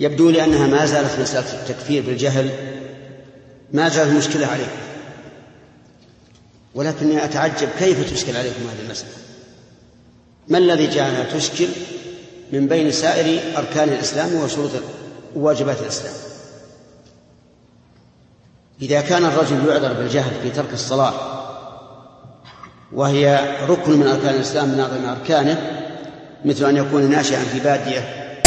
يبدو لي أنها ما زالت مسألة التكفير بالجهل ما زالت مشكلة عليكم، ولكني أتعجب كيف تشكل عليكم هذه المسألة. ما الذي جعلها تشكل من بين سائر أركان الإسلام وشروط وواجبات الإسلام؟ إذا كان الرجل يعذر بالجهل في ترك الصلاة وهي ركن من أركان الإسلام من أعظم أركانه، مثل أن يكون ناشئا في بادية